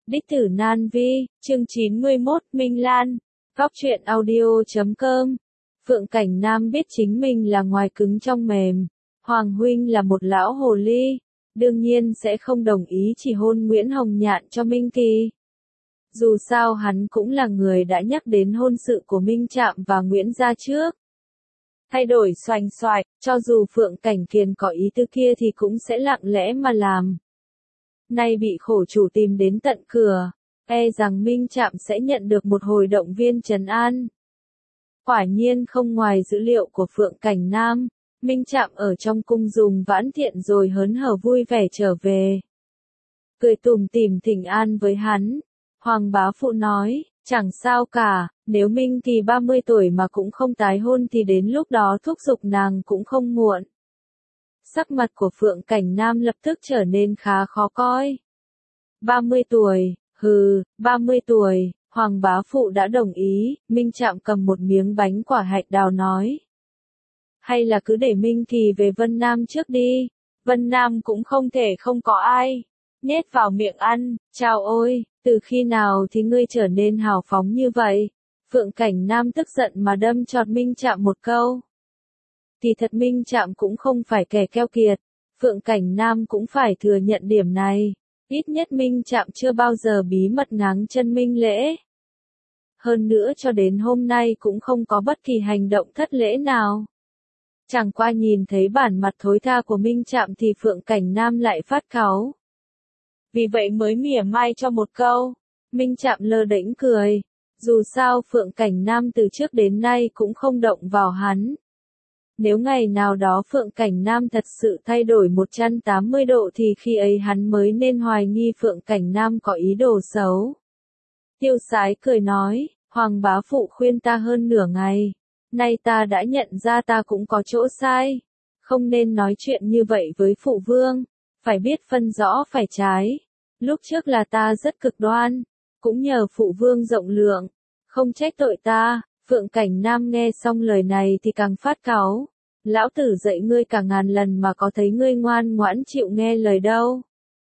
Đích tử Nan Vi, chương 91, Minh Lan, góc truyện audio.com. Phượng Cảnh Nam biết chính mình là ngoài cứng trong mềm. Hoàng huynh là một lão hồ ly, đương nhiên sẽ không đồng ý chỉ hôn Nguyễn Hồng Nhạn cho Minh Kỳ. Dù sao hắn cũng là người đã nhắc đến hôn sự của Minh Trạm và Nguyễn gia trước. Thay đổi xoành xoạch, cho dù Phượng Cảnh Kiền có ý tư kia thì cũng sẽ lặng lẽ mà làm. Nay bị khổ chủ tìm đến tận cửa, e rằng Minh Trạm sẽ nhận được một hồi động viên trấn an. Quả nhiên không ngoài dữ liệu của Phượng Cảnh Nam, Minh Trạm ở trong cung dùng vãn thiện rồi hớn hở vui vẻ trở về. Cười tủm tỉm thỉnh an với hắn, Hoàng bá phụ nói, chẳng sao cả, nếu Minh Kỳ 30 tuổi mà cũng không tái hôn thì đến lúc đó thúc giục nàng cũng không muộn. Sắc mặt của Phượng Cảnh Nam lập tức trở nên khá khó coi. 30 tuổi, 30 tuổi, Hoàng bá phụ đã đồng ý, Minh Trạm cầm một miếng bánh quả hạch đào nói. Hay là cứ để Minh Kỳ về Vân Nam trước đi, Vân Nam cũng không thể không có ai. Nhét vào miệng ăn, chao ôi, từ khi nào thì ngươi trở nên hào phóng như vậy? Phượng Cảnh Nam tức giận mà đâm chọt Minh Trạm một câu. Thì thật Minh Trạm cũng không phải kẻ keo kiệt, Phượng Cảnh Nam cũng phải thừa nhận điểm này, ít nhất Minh Trạm chưa bao giờ bí mật ngáng chân Minh Lễ. Hơn nữa cho đến hôm nay cũng không có bất kỳ hành động thất lễ nào. Chẳng qua nhìn thấy bản mặt thối tha của Minh Trạm thì Phượng Cảnh Nam lại phát cáu. Vì vậy mới mỉa mai cho một câu, Minh Trạm lơ đễnh cười, dù sao Phượng Cảnh Nam từ trước đến nay cũng không động vào hắn. Nếu ngày nào đó Phượng Cảnh Nam thật sự thay đổi 180 độ thì khi ấy hắn mới nên hoài nghi Phượng Cảnh Nam có ý đồ xấu. Tiêu Sái cười nói, Hoàng bá phụ khuyên ta hơn nửa ngày, nay ta đã nhận ra ta cũng có chỗ sai, không nên nói chuyện như vậy với phụ vương, phải biết phân rõ phải trái. Lúc trước là ta rất cực đoan, cũng nhờ phụ vương rộng lượng, không trách tội ta. Phượng Cảnh Nam nghe xong lời này thì càng phát cáu. Lão tử dạy ngươi cả ngàn lần mà có thấy ngươi ngoan ngoãn chịu nghe lời đâu.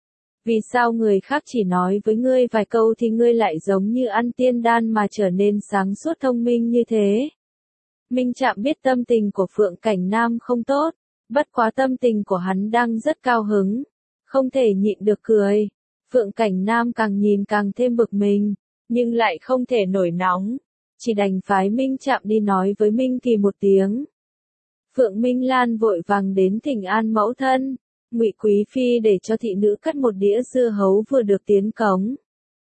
Vì sao người khác chỉ nói với ngươi vài câu thì ngươi lại giống như ăn tiên đan mà trở nên sáng suốt thông minh như thế? Minh Trạm biết tâm tình của Phượng Cảnh Nam không tốt, bất quá tâm tình của hắn đang rất cao hứng, không thể nhịn được cười. Phượng Cảnh Nam càng nhìn càng thêm bực mình, nhưng lại không thể nổi nóng, chỉ đành phái Minh Trạm đi nói với Minh Kỳ một tiếng. Phượng Minh Lan vội vàng đến thỉnh an mẫu thân, Ngụy Quý phi để cho thị nữ cắt một đĩa dưa hấu vừa được tiến cống.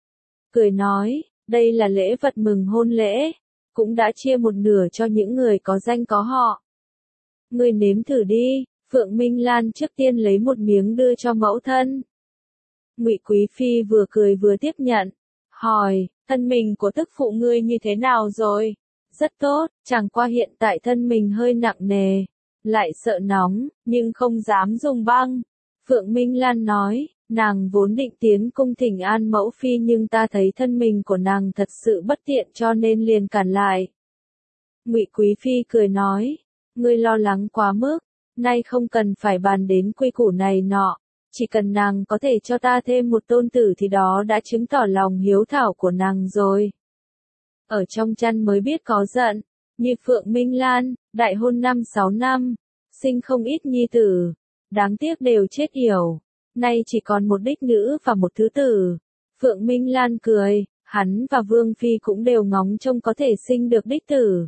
Cười nói, đây là lễ vật mừng hôn lễ, cũng đã chia một nửa cho những người có danh có họ. Ngươi nếm thử đi. Phượng Minh Lan trước tiên lấy một miếng đưa cho mẫu thân. Ngụy Quý phi vừa cười vừa tiếp nhận, hỏi, thân mình của tức phụ ngươi như thế nào rồi? Rất tốt, chẳng qua hiện tại thân mình hơi nặng nề, lại sợ nóng, nhưng không dám dùng băng. Phượng Minh Lan nói, nàng vốn định tiến cung thỉnh an mẫu phi nhưng ta thấy thân mình của nàng thật sự bất tiện cho nên liền cản lại. Ngụy Quý phi cười nói, ngươi lo lắng quá mức, nay không cần phải bàn đến quy củ này nọ, chỉ cần nàng có thể cho ta thêm một tôn tử thì đó đã chứng tỏ lòng hiếu thảo của nàng rồi. Ở trong chăn mới biết có giận, như Phượng Minh Lan, đại hôn 5-6 năm, sinh không ít nhi tử, đáng tiếc đều chết yểu, nay chỉ còn một đích nữ và một thứ tử. Phượng Minh Lan cười, hắn và Vương Phi cũng đều ngóng trông có thể sinh được đích tử.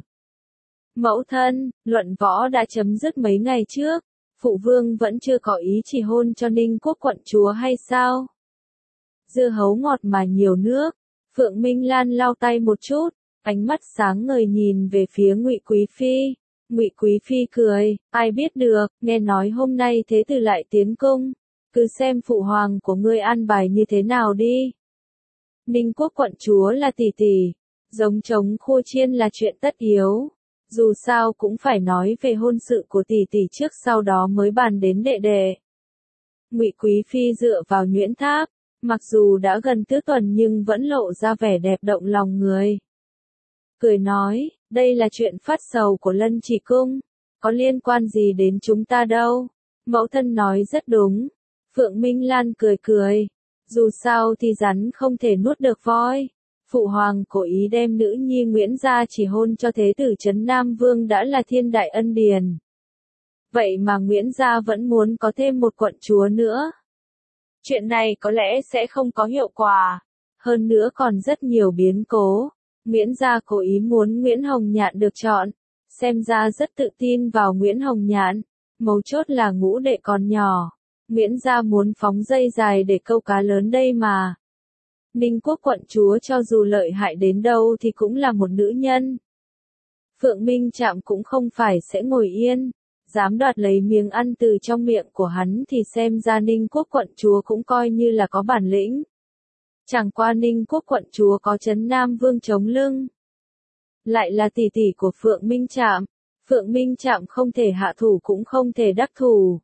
Mẫu thân, luận võ đã chấm dứt mấy ngày trước, phụ vương vẫn chưa có ý chỉ hôn cho Ninh Quốc quận chúa hay sao? Dưa hấu ngọt mà nhiều nước. Phượng Minh Lan lau tay một chút, ánh mắt sáng ngời nhìn về phía Ngụy Quý phi. Ngụy Quý phi cười, ai biết được, nghe nói hôm nay thế tử lại tiến cung, cứ xem phụ hoàng của ngươi an bài như thế nào đi. Ninh Quốc quận chúa là tỷ tỷ, giống trống khô chiên là chuyện tất yếu. Dù sao cũng phải nói về hôn sự của tỷ tỷ trước sau đó mới bàn đến đệ đệ. Ngụy Quý phi dựa vào nhuyễn tháp, mặc dù đã gần tứ tuần nhưng vẫn lộ ra vẻ đẹp động lòng người. Cười nói, đây là chuyện phát sầu của Lân Chỉ Cung, có liên quan gì đến chúng ta đâu. Mẫu thân nói rất đúng. Phượng Minh Lan cười cười, Dù sao thì rắn không thể nuốt được voi. Phụ hoàng cố ý đem nữ nhi Nguyễn gia chỉ hôn cho thế tử Trấn Nam Vương đã là thiên đại ân điền. Vậy mà Nguyễn gia vẫn muốn có thêm một quận chúa nữa. Chuyện này có lẽ sẽ không có hiệu quả. Hơn nữa còn rất nhiều biến cố. Nguyễn gia cố ý muốn Nguyễn Hồng Nhạn được chọn. Xem ra rất tự tin vào Nguyễn Hồng Nhạn. Mấu chốt là ngũ đệ còn nhỏ. Nguyễn gia muốn phóng dây dài để câu cá lớn đây mà. Ninh quốc quận chúa cho dù lợi hại đến đâu thì cũng là một nữ nhân. Phượng Minh Trạm cũng không phải sẽ ngồi yên. Dám đoạt lấy miếng ăn từ trong miệng của hắn thì xem ra Ninh quốc quận chúa cũng coi như là có bản lĩnh. Chẳng qua Ninh quốc quận chúa có Trấn Nam Vương chống lưng. Lại là tỷ tỷ của Phượng Minh Trạm. Phượng Minh Trạm không thể hạ thủ cũng không thể đắc thủ.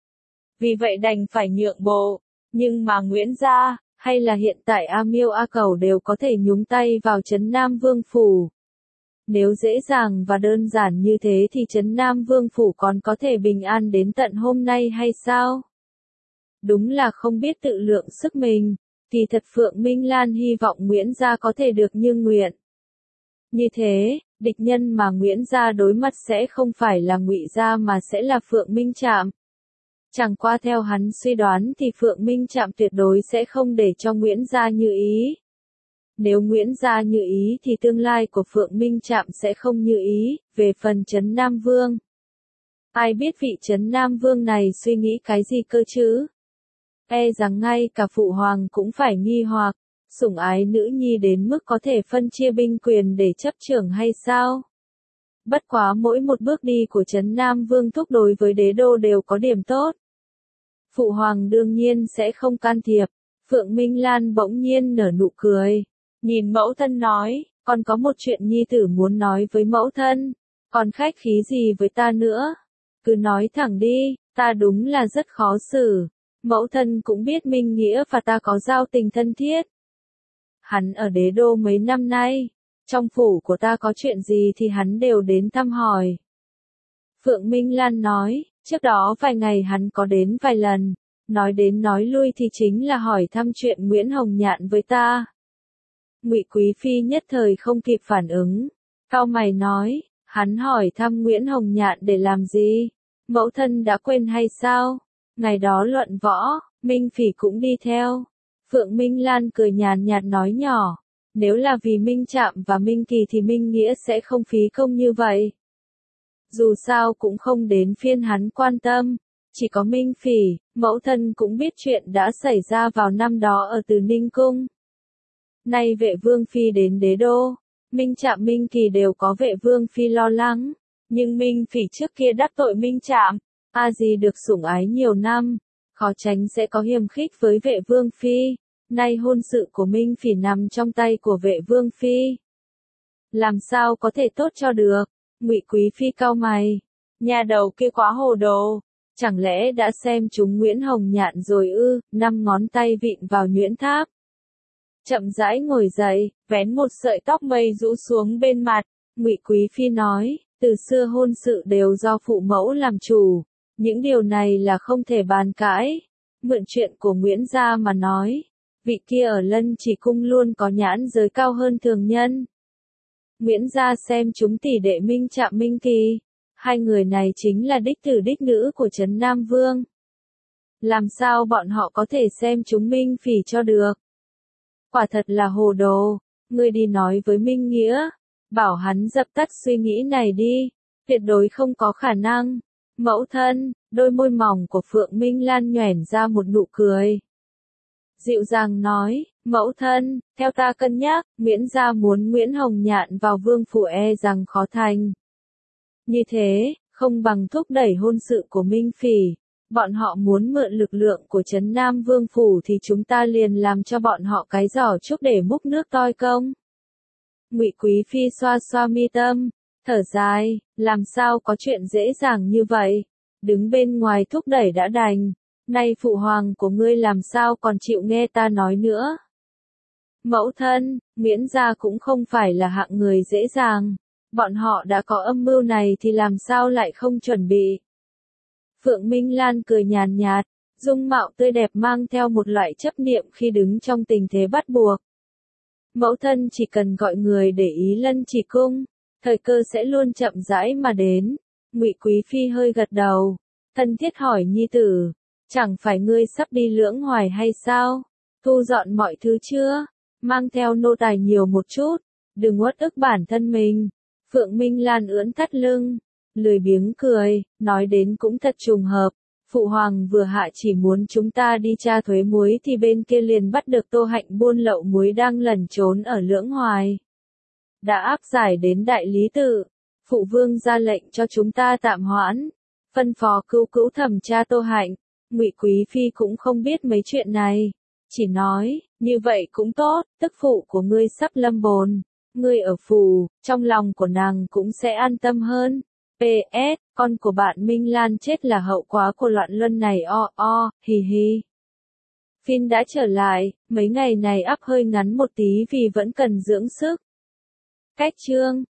Vì vậy đành phải nhượng bộ. Nhưng mà Nguyễn gia, hay là hiện tại A Miêu A Cẩu đều có thể nhúng tay vào Trấn Nam Vương phủ. Nếu dễ dàng và đơn giản như thế thì Trấn Nam Vương phủ còn có thể bình an đến tận hôm nay hay sao? Đúng là không biết tự lượng sức mình. Kỳ thật Phượng Minh Lan hy vọng Nguyễn gia có thể được như nguyện. Như thế, địch nhân mà Nguyễn gia đối mặt sẽ không phải là Ngụy gia mà sẽ là Phượng Minh Trạm. Chẳng qua theo hắn suy đoán thì Phượng Minh Trạm tuyệt đối sẽ không để cho Nguyễn gia như ý. Nếu Nguyễn gia như ý thì tương lai của Phượng Minh Trạm sẽ không như ý. Về phần Trấn Nam Vương, ai biết vị Trấn Nam Vương này suy nghĩ cái gì cơ chứ? E rằng ngay cả phụ hoàng cũng phải nghi hoặc, sủng ái nữ nhi đến mức có thể phân chia binh quyền để chấp trưởng hay sao? Bất quá mỗi một bước đi của Trấn Nam Vương thúc đối với đế đô đều có điểm tốt. Phụ hoàng đương nhiên sẽ không can thiệp. Phượng Minh Lan bỗng nhiên nở nụ cười. Nhìn mẫu thân nói, con có một chuyện nhi tử muốn nói với mẫu thân. Còn khách khí gì với ta nữa? Cứ nói thẳng đi, ta đúng là rất khó xử. Mẫu thân cũng biết Minh Nghĩa và ta có giao tình thân thiết. Hắn ở đế đô mấy năm nay. Trong phủ của ta có chuyện gì thì hắn đều đến thăm hỏi. Phượng Minh Lan nói, trước đó vài ngày hắn có đến vài lần. Nói đến nói lui thì chính là hỏi thăm chuyện Nguyễn Hồng Nhạn với ta. Ngụy Quý Phi nhất thời không kịp phản ứng. Cau mày nói, hắn hỏi thăm Nguyễn Hồng Nhạn để làm gì? Mẫu thân đã quên hay sao? Ngày đó luận võ, Minh Phỉ cũng đi theo. Phượng Minh Lan cười nhàn nhạt nói nhỏ. Nếu là vì Minh Trạm và Minh Kỳ thì Minh Nghĩa sẽ không phí công như vậy. Dù sao cũng không đến phiên hắn quan tâm. Chỉ có Minh Phỉ, mẫu thân cũng biết chuyện đã xảy ra vào năm đó ở Từ Ninh Cung. Nay Vệ Vương Phi đến đế đô, Minh Trạm Minh Kỳ đều có Vệ Vương Phi lo lắng. Nhưng Minh Phỉ trước kia đắc tội Minh Trạm, A Di được sủng ái nhiều năm, khó tránh sẽ có hiềm khích với Vệ Vương Phi. Nay hôn sự của Minh Phỉ nằm trong tay của Vệ Vương Phi. Làm sao có thể tốt cho được? Ngụy Quý Phi cau mày. Nhà đầu kia quá hồ đồ. Chẳng lẽ đã xem chúng Nguyễn Hồng Nhạn rồi ư? 5 ngón tay vịn vào nhuyễn tháp. Chậm rãi ngồi dậy, vén một sợi tóc mây rũ xuống bên mặt. Ngụy Quý Phi nói, từ xưa hôn sự đều do phụ mẫu làm chủ. Những điều này là không thể bàn cãi. Mượn chuyện của Nguyễn gia mà nói. Vị kia ở Lân Chỉ Cung luôn có nhãn giới cao hơn thường nhân. Nguyễn gia xem chúng tỷ đệ Minh Trạm Minh Kỳ. Hai người này chính là đích tử đích nữ của Trấn Nam Vương. Làm sao bọn họ có thể xem chúng Minh Phỉ cho được? Quả thật là hồ đồ. Ngươi đi nói với Minh Nghĩa. Bảo hắn dập tắt suy nghĩ này đi. Tuyệt đối không có khả năng. Mẫu thân, đôi môi mỏng của Phượng Minh Lan nhoẻn ra một nụ cười. Dịu dàng nói, mẫu thân, theo ta cân nhắc, Nguyễn gia muốn Nguyễn Hồng Nhạn vào vương phủ e rằng khó thành. Như thế, không bằng thúc đẩy hôn sự của Minh Phỉ. Bọn họ muốn mượn lực lượng của Trấn Nam Vương phủ thì chúng ta liền làm cho bọn họ cái giỏ trúc để múc nước toi công. Ngụy Quý Phi xoa xoa mi tâm, thở dài, làm sao có chuyện dễ dàng như vậy? Đứng bên ngoài thúc đẩy đã đành. Nay phụ hoàng của ngươi làm sao còn chịu nghe ta nói nữa? Mẫu thân, Nguyễn gia cũng không phải là hạng người dễ dàng. Bọn họ đã có âm mưu này thì làm sao lại không chuẩn bị? Phượng Minh Lan cười nhàn nhạt, dung mạo tươi đẹp mang theo một loại chấp niệm khi đứng trong tình thế bắt buộc. Mẫu thân chỉ cần gọi người để ý Lân Chỉ Cung, thời cơ sẽ luôn chậm rãi mà đến. Ngụy Quý Phi hơi gật đầu, thân thiết hỏi nhi tử, chẳng phải ngươi sắp đi Lưỡng Hoài hay sao? Thu dọn mọi thứ chưa? Mang theo nô tài nhiều một chút, đừng uất ức bản thân mình. Phượng Minh Lan ưỡn thắt lưng, lười biếng cười, nói đến cũng thật trùng hợp. Phụ hoàng vừa hạ chỉ muốn chúng ta đi tra thuế muối thì bên kia liền bắt được Tô Hạnh buôn lậu muối đang lẩn trốn ở Lưỡng Hoài. Đã áp giải đến đại lý tự, phụ vương ra lệnh cho chúng ta tạm hoãn, phân phó cứu cứu thẩm tra Tô Hạnh. Ngụy Quý Phi cũng không biết mấy chuyện này, chỉ nói, như vậy cũng tốt, tức phụ của ngươi sắp lâm bồn, ngươi ở phủ, trong lòng của nàng cũng sẽ an tâm hơn. PS, con của bạn Minh Lan chết là hậu quả của loạn luân này hi hi. Phin đã trở lại, mấy ngày này ắp hơi ngắn một tí vì vẫn cần dưỡng sức. Cách chương